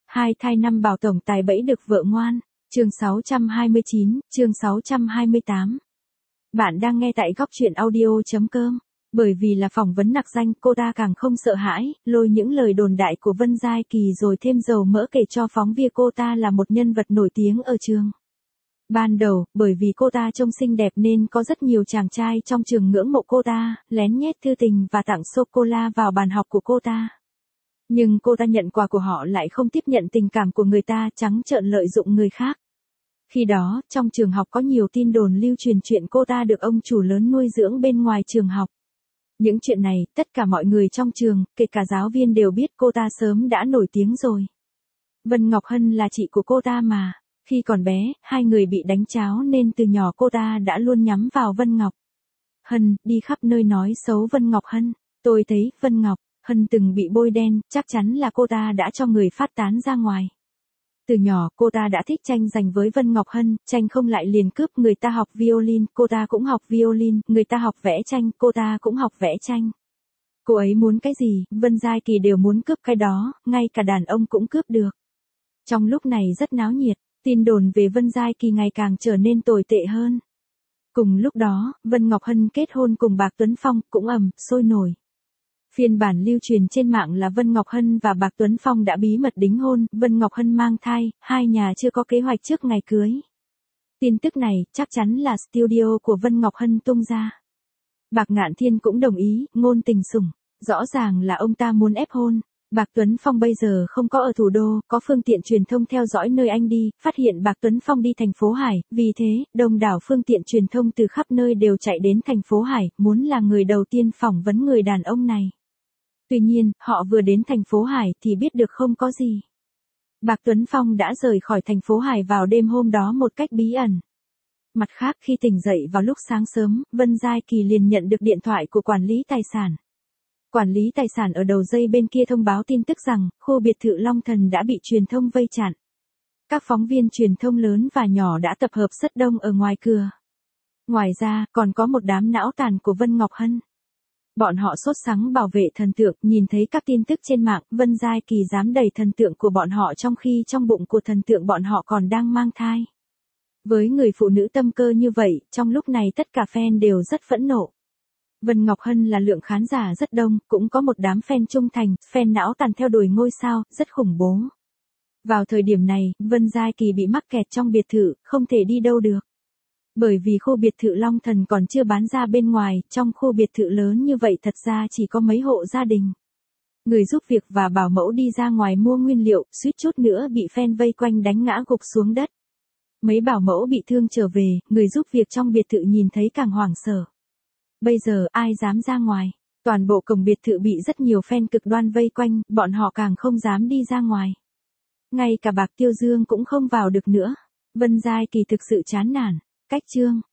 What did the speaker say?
Hai thai năm bảo tổng tài bẫy được vợ ngoan. Chương 629, chương 628. Bạn đang nghe tại góc truyện audio.com. Bởi vì là phỏng vấn nặc danh, cô ta càng không sợ hãi, lôi những lời đồn đại của Vân Giai Kỳ rồi thêm dầu mỡ kể cho phóng viên cô ta là một nhân vật nổi tiếng ở trường. Ban đầu, bởi vì cô ta trông xinh đẹp nên có rất nhiều chàng trai trong trường ngưỡng mộ cô ta, lén nhét thư tình và tặng sô-cô-la vào bàn học của cô ta. Nhưng cô ta nhận quà của họ lại không tiếp nhận tình cảm của người ta, trắng trợn lợi dụng người khác. Khi đó, trong trường học có nhiều tin đồn lưu truyền chuyện cô ta được ông chủ lớn nuôi dưỡng bên ngoài trường học. Những chuyện này, tất cả mọi người trong trường, kể cả giáo viên đều biết cô ta sớm đã nổi tiếng rồi. Vân Ngọc Hân là chị của cô ta mà. Khi còn bé, hai người bị đánh tráo nên từ nhỏ cô ta đã luôn nhắm vào Vân Ngọc Hân, đi khắp nơi nói xấu Vân Ngọc Hân. Tôi thấy, Vân Ngọc Hân từng bị bôi đen, chắc chắn là cô ta đã cho người phát tán ra ngoài. Từ nhỏ, cô ta đã thích tranh giành với Vân Ngọc Hân, tranh không lại liền cướp, người ta học violin, cô ta cũng học violin, người ta học vẽ tranh, cô ta cũng học vẽ tranh. Cô ấy muốn cái gì, Vân Giai Kỳ đều muốn cướp cái đó, ngay cả đàn ông cũng cướp được. Trong lúc này rất náo nhiệt, tin đồn về Vân Giai Kỳ ngày càng trở nên tồi tệ hơn. Cùng lúc đó, Vân Ngọc Hân kết hôn cùng Bạc Tuấn Phong, cũng sôi nổi. Phiên bản lưu truyền trên mạng là Vân Ngọc Hân và Bạc Tuấn Phong đã bí mật đính hôn, Vân Ngọc Hân mang thai, hai nhà chưa có kế hoạch trước ngày cưới. Tin tức này chắc chắn là studio của Vân Ngọc Hân tung ra. Bạc Ngạn Thiên cũng đồng ý, ngôn tình sủng, rõ ràng là ông ta muốn ép hôn. Bạc Tuấn Phong bây giờ không có ở thủ đô, có phương tiện truyền thông theo dõi nơi anh đi, phát hiện Bạc Tuấn Phong đi thành phố Hải, vì thế, đông đảo phương tiện truyền thông từ khắp nơi đều chạy đến thành phố Hải, muốn là người đầu tiên phỏng vấn người đàn ông này. Tuy nhiên, họ vừa đến thành phố Hải thì biết được không có gì. Bạc Tuấn Phong đã rời khỏi thành phố Hải vào đêm hôm đó một cách bí ẩn. Mặt khác, khi tỉnh dậy vào lúc sáng sớm, Vân Giai Kỳ liền nhận được điện thoại của quản lý tài sản. Quản lý tài sản ở đầu dây bên kia thông báo tin tức rằng, khu biệt thự Long Thần đã bị truyền thông vây chặn. Các phóng viên truyền thông lớn và nhỏ đã tập hợp rất đông ở ngoài cửa. Ngoài ra, còn có một đám não tàn của Vân Ngọc Hân. Bọn họ sốt sắng bảo vệ thần tượng, nhìn thấy các tin tức trên mạng, Vân Giai Kỳ dám đẩy thần tượng của bọn họ trong khi trong bụng của thần tượng bọn họ còn đang mang thai. Với người phụ nữ tâm cơ như vậy, trong lúc này tất cả fan đều rất phẫn nộ. Vân Ngọc Hân là lượng khán giả rất đông, cũng có một đám fan trung thành, fan não tàn theo đuổi ngôi sao, rất khủng bố. Vào thời điểm này, Vân Giai Kỳ bị mắc kẹt trong biệt thự, không thể đi đâu được. Bởi vì khu biệt thự Long Thần còn chưa bán ra bên ngoài, trong khu biệt thự lớn như vậy thật ra chỉ có mấy hộ gia đình. Người giúp việc và bảo mẫu đi ra ngoài mua nguyên liệu, suýt chút nữa bị fan vây quanh đánh ngã gục xuống đất. Mấy bảo mẫu bị thương trở về, người giúp việc trong biệt thự nhìn thấy càng hoảng sợ. Bây giờ ai dám ra ngoài? Toàn bộ cổng biệt thự bị rất nhiều fan cực đoan vây quanh, bọn họ càng không dám đi ra ngoài. Ngay cả Bạc Tiêu Dương cũng không vào được nữa. Vân Giai Kỳ thực sự chán nản. Cách chương